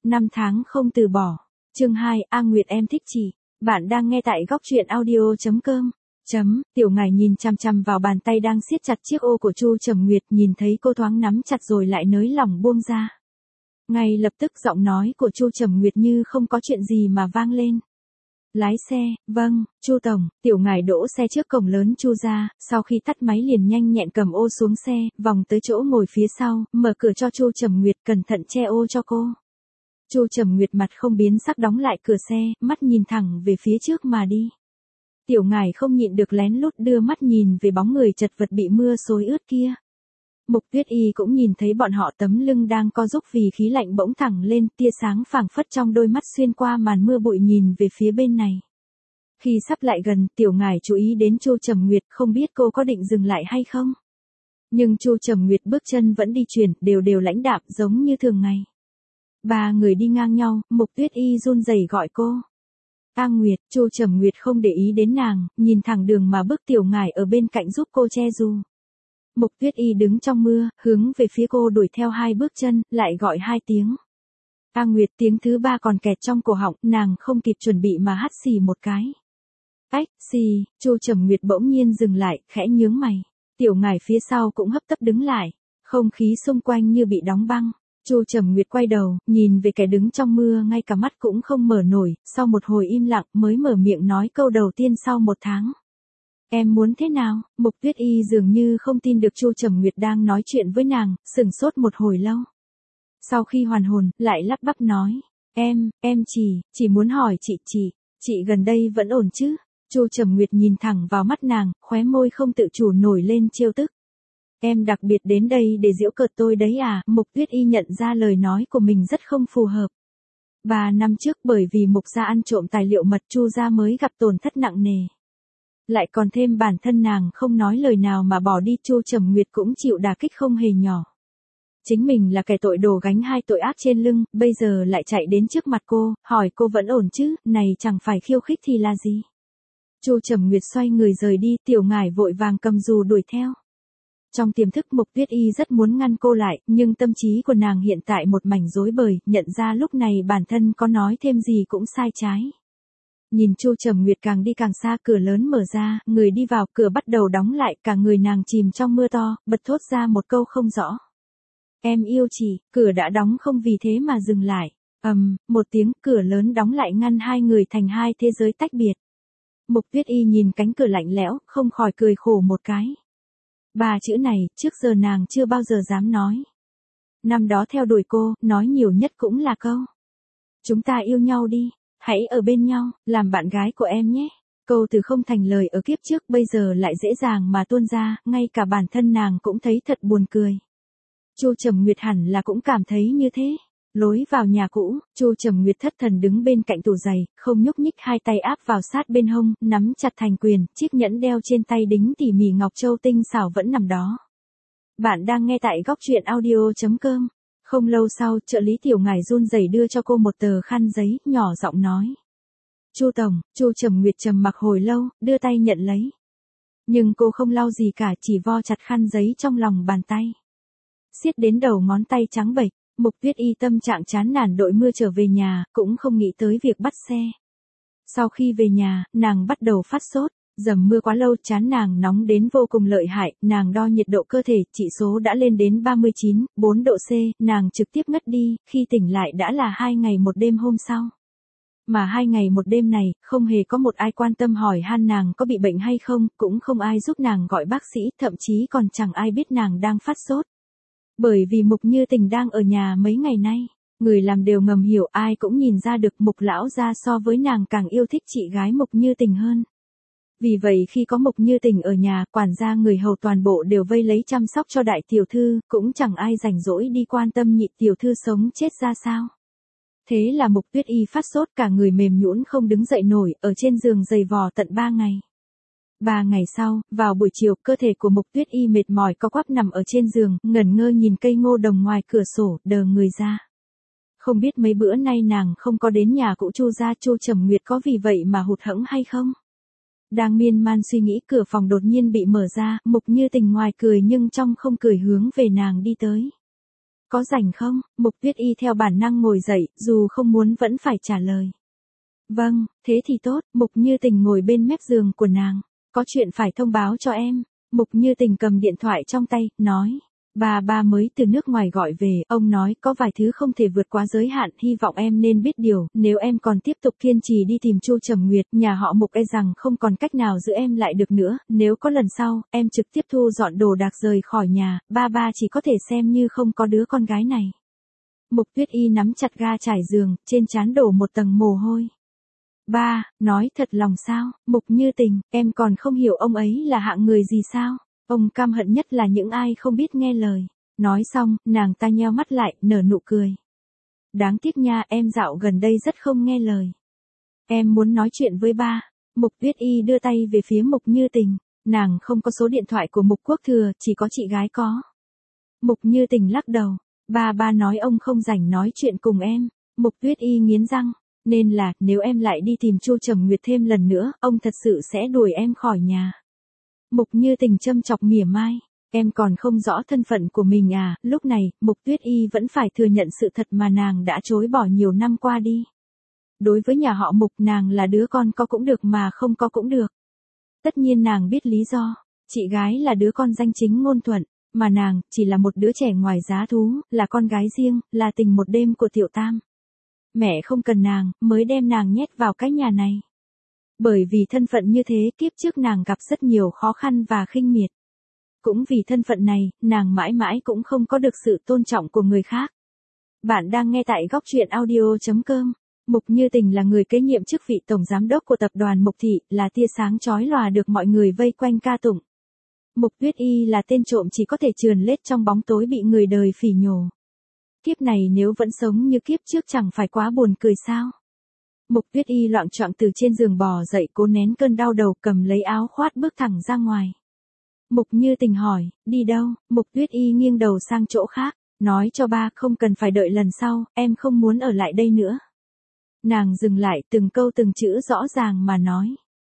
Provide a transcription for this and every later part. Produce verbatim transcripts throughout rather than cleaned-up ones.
Năm tháng không từ bỏ. Chương hai, A Nguyệt em thích chị. Bạn đang nghe tại góc truyện audio chấm com. Chấm, Tiểu Ngải nhìn chằm chằm vào bàn tay đang siết chặt chiếc ô của Chu Trầm Nguyệt, nhìn thấy cô thoáng nắm chặt rồi lại nới lỏng buông ra. Ngay lập tức giọng nói của Chu Trầm Nguyệt như không có chuyện gì mà vang lên. Lái xe, vâng, Chu Tổng. Tiểu Ngải đỗ xe trước cổng lớn Chu gia, sau khi tắt máy liền nhanh nhẹn cầm ô xuống xe, vòng tới chỗ ngồi phía sau, mở cửa cho Chu Trầm Nguyệt, cẩn thận che ô cho cô. Chu Trầm Nguyệt mặt không biến sắc đóng lại cửa xe, mắt nhìn thẳng về phía trước mà đi. Tiểu Ngải không nhịn được lén lút đưa mắt nhìn về bóng người chật vật bị mưa xối ướt kia. Mục Tuyết Y cũng nhìn thấy bọn họ tấm lưng đang co rúm vì khí lạnh bỗng thẳng lên, tia sáng phảng phất trong đôi mắt xuyên qua màn mưa bụi nhìn về phía bên này. Khi sắp lại gần, Tiểu Ngải chú ý đến Chu Trầm Nguyệt, không biết cô có định dừng lại hay không. Nhưng Chu Trầm Nguyệt bước chân vẫn đi chuyển, đều đều lãnh đạm giống như thường ngày. Ba người đi ngang nhau, Mục Tuyết Y run rẩy gọi cô. A Nguyệt. Chu Trầm Nguyệt không để ý đến nàng, nhìn thẳng đường mà bước. Tiểu Ngải ở bên cạnh giúp cô che dù. Mục Tuyết Y đứng trong mưa, hướng về phía cô đuổi theo hai bước chân, lại gọi hai tiếng. A Nguyệt. Tiếng thứ ba còn kẹt trong cổ họng, nàng không kịp chuẩn bị mà hắt xì một cái. Ách, xì. Chu Trầm Nguyệt bỗng nhiên dừng lại, khẽ nhướng mày. Tiểu Ngải phía sau cũng hấp tấp đứng lại, không khí xung quanh như bị đóng băng. Chu Trầm Nguyệt quay đầu, nhìn về kẻ đứng trong mưa, ngay cả mắt cũng không mở nổi, sau một hồi im lặng mới mở miệng nói câu đầu tiên sau một tháng. Em muốn thế nào? Mục Tuyết Y dường như không tin được Chu Trầm Nguyệt đang nói chuyện với nàng, sửng sốt một hồi lâu. Sau khi hoàn hồn, lại lắp bắp nói, em, em chỉ, chỉ muốn hỏi chị chị, chị gần đây vẫn ổn chứ? Chu Trầm Nguyệt nhìn thẳng vào mắt nàng, khóe môi không tự chủ nổi lên trêu tức. Em đặc biệt đến đây để giễu cợt tôi đấy à? Mục Tuyết Y nhận ra lời nói của mình rất không phù hợp. Ba năm trước bởi vì Mục gia ăn trộm tài liệu mật, Chu gia mới gặp tổn thất nặng nề. Lại còn thêm bản thân nàng không nói lời nào mà bỏ đi, Chu Trầm Nguyệt cũng chịu đả kích không hề nhỏ. Chính mình là kẻ tội đồ gánh hai tội ác trên lưng, bây giờ lại chạy đến trước mặt cô, hỏi cô vẫn ổn chứ, này chẳng phải khiêu khích thì là gì? Chu Trầm Nguyệt xoay người rời đi, Tiểu Ngải vội vàng cầm dù đuổi theo. Trong tiềm thức Mục Tuyết Y rất muốn ngăn cô lại, nhưng tâm trí của nàng hiện tại một mảnh rối bời, nhận ra lúc này bản thân có nói thêm gì cũng sai trái. Nhìn Chu Trầm Nguyệt càng đi càng xa, cửa lớn mở ra, người đi vào, cửa bắt đầu đóng lại, cả người nàng chìm trong mưa to, bật thốt ra một câu không rõ. Em yêu chị. Cửa đã đóng không vì thế mà dừng lại. Ầm, um, một tiếng, cửa lớn đóng lại ngăn hai người thành hai thế giới tách biệt. Mục Tuyết Y nhìn cánh cửa lạnh lẽo, không khỏi cười khổ một cái. Ba chữ này, trước giờ nàng chưa bao giờ dám nói. Năm đó theo đuổi cô, nói nhiều nhất cũng là câu. Chúng ta yêu nhau đi, hãy ở bên nhau, làm bạn gái của em nhé. Câu từ không thành lời ở kiếp trước bây giờ lại dễ dàng mà tuôn ra, ngay cả bản thân nàng cũng thấy thật buồn cười. Chu Trầm Nguyệt hẳn là cũng cảm thấy như thế. Lối vào nhà cũ, Chu Trầm Nguyệt thất thần đứng bên cạnh tủ giày, không nhúc nhích, hai tay áp vào sát bên hông, nắm chặt thành quyền, chiếc nhẫn đeo trên tay đính tỉ mỉ ngọc châu tinh xảo vẫn nằm đó. Bạn đang nghe tại góc truyện audio chấm com. Không lâu sau, trợ lý Tiểu Ngải run rẩy đưa cho cô một tờ khăn giấy, nhỏ giọng nói. Chu Tổng. Chu Trầm Nguyệt trầm mặc hồi lâu, đưa tay nhận lấy. Nhưng cô không lau gì cả, chỉ vo chặt khăn giấy trong lòng bàn tay. Siết đến đầu ngón tay trắng bệch. Mục Tuyết Y tâm trạng chán nản đội mưa trở về nhà, cũng không nghĩ tới việc bắt xe. Sau khi về nhà, nàng bắt đầu phát sốt, dầm mưa quá lâu chán nàng nóng đến vô cùng lợi hại, nàng đo nhiệt độ cơ thể, chỉ số đã lên đến ba mươi chín phẩy bốn độ C, nàng trực tiếp ngất đi, khi tỉnh lại đã là hai ngày một đêm hôm sau. Mà hai ngày một đêm này, không hề có một ai quan tâm hỏi han nàng có bị bệnh hay không, cũng không ai giúp nàng gọi bác sĩ, thậm chí còn chẳng ai biết nàng đang phát sốt. Bởi vì Mục Như Tình đang ở nhà mấy ngày nay, người làm đều ngầm hiểu, ai cũng nhìn ra được Mục lão gia so với nàng càng yêu thích chị gái Mục Như Tình hơn. Vì vậy khi có Mục Như Tình ở nhà, quản gia người hầu toàn bộ đều vây lấy chăm sóc cho đại tiểu thư, cũng chẳng ai rảnh rỗi đi quan tâm nhị tiểu thư sống chết ra sao. Thế là Mục Tuyết Y phát sốt, cả người mềm nhũn không đứng dậy nổi, ở trên giường giày vò tận ba ngày. Ba ngày sau, vào buổi chiều, cơ thể của Mục Tuyết Y mệt mỏi co quắp nằm ở trên giường, ngẩn ngơ nhìn cây ngô đồng ngoài cửa sổ, đờ người ra. Không biết mấy bữa nay nàng không có đến nhà cũ Chu gia, Chu Trầm Nguyệt có vì vậy mà hụt hẫng hay không? Đang miên man suy nghĩ, cửa phòng đột nhiên bị mở ra, Mục Như Tình ngoài cười nhưng trong không cười hướng về nàng đi tới. Có rảnh không? Mục Tuyết Y theo bản năng ngồi dậy, dù không muốn vẫn phải trả lời. Vâng, thế thì tốt. Mục Như Tình ngồi bên mép giường của nàng. Có chuyện phải thông báo cho em. Mục Như Tình cầm điện thoại trong tay, nói. Bà ba mới từ nước ngoài gọi về, ông nói có vài thứ không thể vượt quá giới hạn, hy vọng em nên biết điều, nếu em còn tiếp tục kiên trì đi tìm Chu Trầm Nguyệt, nhà họ Mục e rằng không còn cách nào giữ em lại được nữa, nếu có lần sau, em trực tiếp thu dọn đồ đạc rời khỏi nhà, ba ba chỉ có thể xem như không có đứa con gái này. Mục Tuyết Y nắm chặt ga trải giường, trên trán đổ một tầng mồ hôi. Ba, nói thật lòng sao? Mục Như Tình, em còn không hiểu ông ấy là hạng người gì sao? Ông căm hận nhất là những ai không biết nghe lời. Nói xong, nàng ta nheo mắt lại, nở nụ cười. Đáng tiếc nha, em dạo gần đây rất không nghe lời. Em muốn nói chuyện với ba. Mục Tuyết Y đưa tay về phía Mục Như Tình. Nàng không có số điện thoại của Mục Quốc Thừa, chỉ có chị gái có. Mục Như Tình lắc đầu. Ba ba nói ông không rảnh nói chuyện cùng em. Mục Tuyết Y nghiến răng. Nên là, nếu em lại đi tìm Chu Trầm Nguyệt thêm lần nữa, ông thật sự sẽ đuổi em khỏi nhà. Mục Như Tình châm chọc mỉa mai. Em còn không rõ thân phận của mình à? Lúc này, Mục Tuyết Y vẫn phải thừa nhận sự thật mà nàng đã chối bỏ nhiều năm qua đi. Đối với nhà họ Mục, nàng là đứa con có cũng được mà không có cũng được. Tất nhiên nàng biết lý do. Chị gái là đứa con danh chính ngôn thuận, mà nàng chỉ là một đứa trẻ ngoài giá thú, là con gái riêng, là tình một đêm của Tiểu Tam. Mẹ không cần nàng, mới đem nàng nhét vào cái nhà này. Bởi vì thân phận như thế, kiếp trước nàng gặp rất nhiều khó khăn và khinh miệt. Cũng vì thân phận này, nàng mãi mãi cũng không có được sự tôn trọng của người khác. Bạn đang nghe tại góc truyện audio chấm com. Mục Như Tình là người kế nhiệm chức vị tổng giám đốc của tập đoàn Mục Thị, là tia sáng chói lòa được mọi người vây quanh ca tụng. Mục Tuyết Y là tên trộm chỉ có thể trườn lết trong bóng tối bị người đời phỉ nhổ. Kiếp này nếu vẫn sống như kiếp trước chẳng phải quá buồn cười sao? Mục Tuyết Y loạng choạng từ trên giường bò dậy, cố nén cơn đau đầu, cầm lấy áo khoác bước thẳng ra ngoài. Mục Như Tình hỏi, đi đâu? Mục Tuyết Y nghiêng đầu sang chỗ khác, nói cho ba không cần phải đợi lần sau, em không muốn ở lại đây nữa. Nàng dừng lại, từng câu từng chữ rõ ràng mà nói.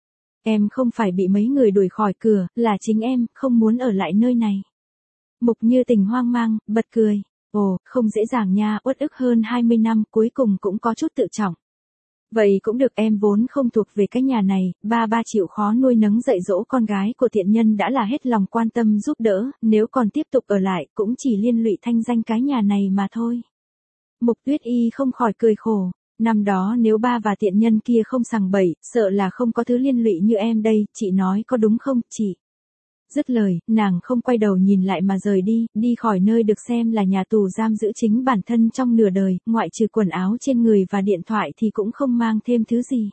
Em không phải bị mấy người đuổi khỏi cửa, là chính em, không muốn ở lại nơi này. Mục Như Tình hoang mang, bật cười. Ồ, không dễ dàng nha, uất ức hơn hai mươi năm, cuối cùng cũng có chút tự trọng. Vậy cũng được, em vốn không thuộc về cái nhà này, ba ba chịu khó nuôi nấng dạy dỗ con gái của thiện nhân đã là hết lòng quan tâm giúp đỡ, nếu còn tiếp tục ở lại, cũng chỉ liên lụy thanh danh cái nhà này mà thôi. Mục Tuyết Y không khỏi cười khổ, năm đó nếu ba và thiện nhân kia không sằng bậy, sợ là không có thứ liên lụy như em đây, chị nói có đúng không, chị? Dứt lời, nàng không quay đầu nhìn lại mà rời đi, đi khỏi nơi được xem là nhà tù giam giữ chính bản thân trong nửa đời, ngoại trừ quần áo trên người và điện thoại thì cũng không mang thêm thứ gì.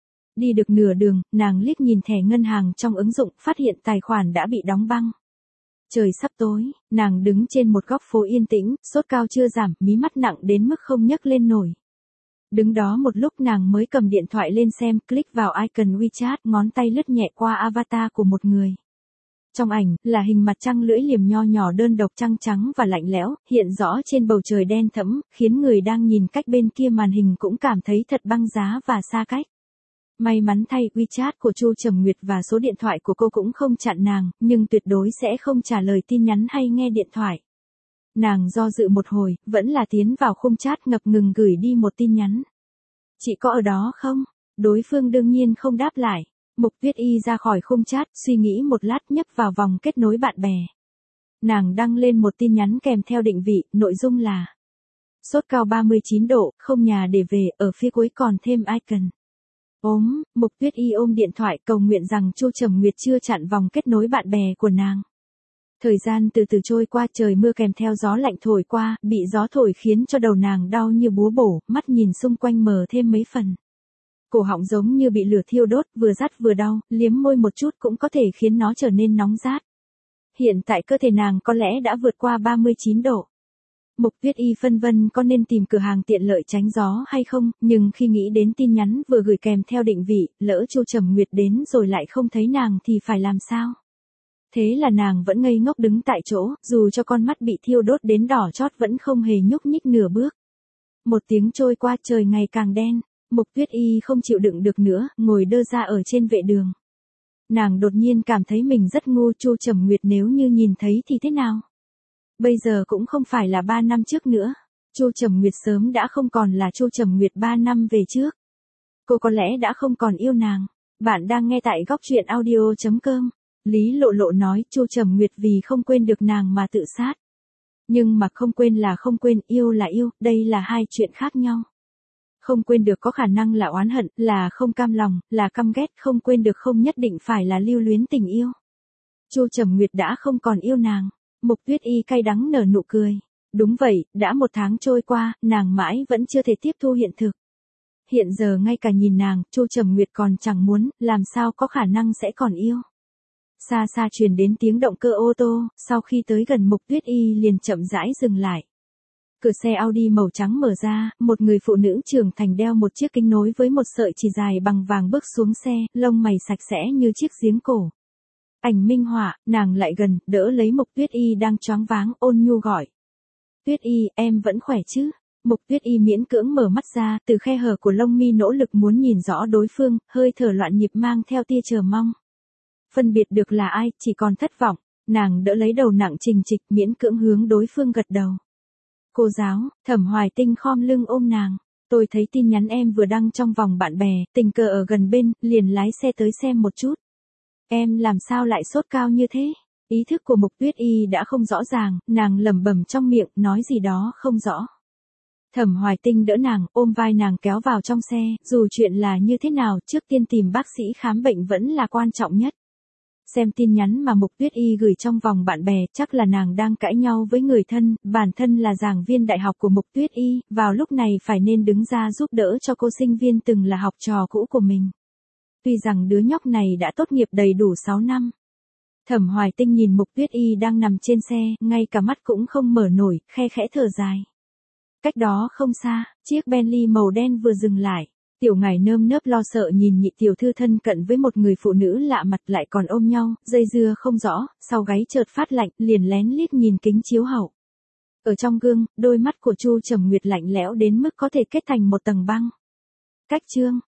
Đi được nửa đường, nàng liếc nhìn thẻ ngân hàng trong ứng dụng, phát hiện tài khoản đã bị đóng băng. Trời sắp tối, nàng đứng trên một góc phố yên tĩnh, sốt cao chưa giảm, mí mắt nặng đến mức không nhấc lên nổi. Đứng đó một lúc nàng mới cầm điện thoại lên xem, click vào icon WeChat, ngón tay lướt nhẹ qua avatar của một người. Trong ảnh, là hình mặt trăng lưỡi liềm nho nhỏ đơn độc trăng trắng và lạnh lẽo, hiện rõ trên bầu trời đen thẫm, khiến người đang nhìn cách bên kia màn hình cũng cảm thấy thật băng giá và xa cách. May mắn thay, WeChat của Chu Trầm Nguyệt và số điện thoại của cô cũng không chặn nàng, nhưng tuyệt đối sẽ không trả lời tin nhắn hay nghe điện thoại. Nàng do dự một hồi, vẫn là tiến vào khung chat ngập ngừng gửi đi một tin nhắn. Chị có ở đó không? Đối phương đương nhiên không đáp lại. Mục Tuyết Y ra khỏi khung chat, suy nghĩ một lát nhấp vào vòng kết nối bạn bè. Nàng đăng lên một tin nhắn kèm theo định vị, nội dung là sốt cao ba mươi chín độ, không nhà để về, ở phía cuối còn thêm icon. Ốm, Mục Tuyết Y ôm điện thoại cầu nguyện rằng Chu Trầm Nguyệt chưa chặn vòng kết nối bạn bè của nàng. Thời gian từ từ trôi qua, trời mưa kèm theo gió lạnh thổi qua, bị gió thổi khiến cho đầu nàng đau như búa bổ, mắt nhìn xung quanh mờ thêm mấy phần. Cổ họng giống như bị lửa thiêu đốt, vừa rát vừa đau, liếm môi một chút cũng có thể khiến nó trở nên nóng rát. Hiện tại cơ thể nàng có lẽ đã vượt qua ba mươi chín độ. Mục Tuyết Y phân vân có nên tìm cửa hàng tiện lợi tránh gió hay không, nhưng khi nghĩ đến tin nhắn vừa gửi kèm theo định vị, lỡ Chu Trầm Nguyệt đến rồi lại không thấy nàng thì phải làm sao? Thế là nàng vẫn ngây ngốc đứng tại chỗ, dù cho con mắt bị thiêu đốt đến đỏ chót vẫn không hề nhúc nhích nửa bước. Một tiếng trôi qua, trời ngày càng đen. Mục Tuyết Y không chịu đựng được nữa, ngồi đơ ra ở trên vệ đường. Nàng đột nhiên cảm thấy mình rất ngu. Chu Trầm Nguyệt nếu như nhìn thấy thì thế nào? Bây giờ cũng không phải là ba năm trước nữa. Chu Trầm Nguyệt sớm đã không còn là Chu Trầm Nguyệt ba năm về trước. Cô có lẽ đã không còn yêu nàng. Bạn đang nghe tại góc truyện audio chấm com. Lý Lộ Lộ nói Chu Trầm Nguyệt vì không quên được nàng mà tự sát. Nhưng mà không quên là không quên, yêu là yêu, đây là hai chuyện khác nhau. Không quên được có khả năng là oán hận, là không cam lòng, là căm ghét, không quên được không nhất định phải là lưu luyến tình yêu. Chu Trầm Nguyệt đã không còn yêu nàng. Mục Tuyết Y cay đắng nở nụ cười. Đúng vậy, đã một tháng trôi qua, nàng mãi vẫn chưa thể tiếp thu hiện thực. Hiện giờ ngay cả nhìn nàng, Chu Trầm Nguyệt còn chẳng muốn, làm sao có khả năng sẽ còn yêu. Xa xa truyền đến tiếng động cơ ô tô, sau khi tới gần Mục Tuyết Y liền chậm rãi dừng lại. Cửa xe Audi màu trắng mở ra, một người phụ nữ trưởng thành đeo một chiếc kính nối với một sợi chỉ dài bằng vàng bước xuống xe, lông mày sạch sẽ như chiếc giếng cổ. Ảnh minh họa, nàng lại gần, đỡ lấy Mục Tuyết Y đang choáng váng, ôn nhu gọi. Tuyết Y, em vẫn khỏe chứ? Mục Tuyết Y miễn cưỡng mở mắt ra, từ khe hở của lông mi nỗ lực muốn nhìn rõ đối phương, hơi thở loạn nhịp mang theo tia chờ mong. Phân biệt được là ai, chỉ còn thất vọng, nàng đỡ lấy đầu nặng trình trịch miễn cưỡng hướng đối phương gật đầu. Cô giáo, Thẩm Hoài Tinh khom lưng ôm nàng. Tôi thấy tin nhắn em vừa đăng trong vòng bạn bè, tình cờ ở gần bên, liền lái xe tới xem một chút. Em làm sao lại sốt cao như thế? Ý thức của Mục Tuyết Y đã không rõ ràng, nàng lẩm bẩm trong miệng, nói gì đó không rõ. Thẩm Hoài Tinh đỡ nàng, ôm vai nàng kéo vào trong xe, dù chuyện là như thế nào, trước tiên tìm bác sĩ khám bệnh vẫn là quan trọng nhất. Xem tin nhắn mà Mục Tuyết Y gửi trong vòng bạn bè, chắc là nàng đang cãi nhau với người thân, bản thân là giảng viên đại học của Mục Tuyết Y, vào lúc này phải nên đứng ra giúp đỡ cho cô sinh viên từng là học trò cũ của mình. Tuy rằng đứa nhóc này đã tốt nghiệp đầy đủ sáu năm. Thẩm Hoài Tinh nhìn Mục Tuyết Y đang nằm trên xe, ngay cả mắt cũng không mở nổi, khe khẽ thở dài. Cách đó không xa, chiếc Bentley màu đen vừa dừng lại. Tiểu Ngải nơm nớp lo sợ nhìn nhị tiểu thư thân cận với một người phụ nữ lạ mặt lại còn ôm nhau, dây dưa không rõ, sau gáy chợt phát lạnh, liền lén liếc nhìn kính chiếu hậu. Ở trong gương, đôi mắt của Chu Trầm Nguyệt lạnh lẽo đến mức có thể kết thành một tầng băng. Cách chương,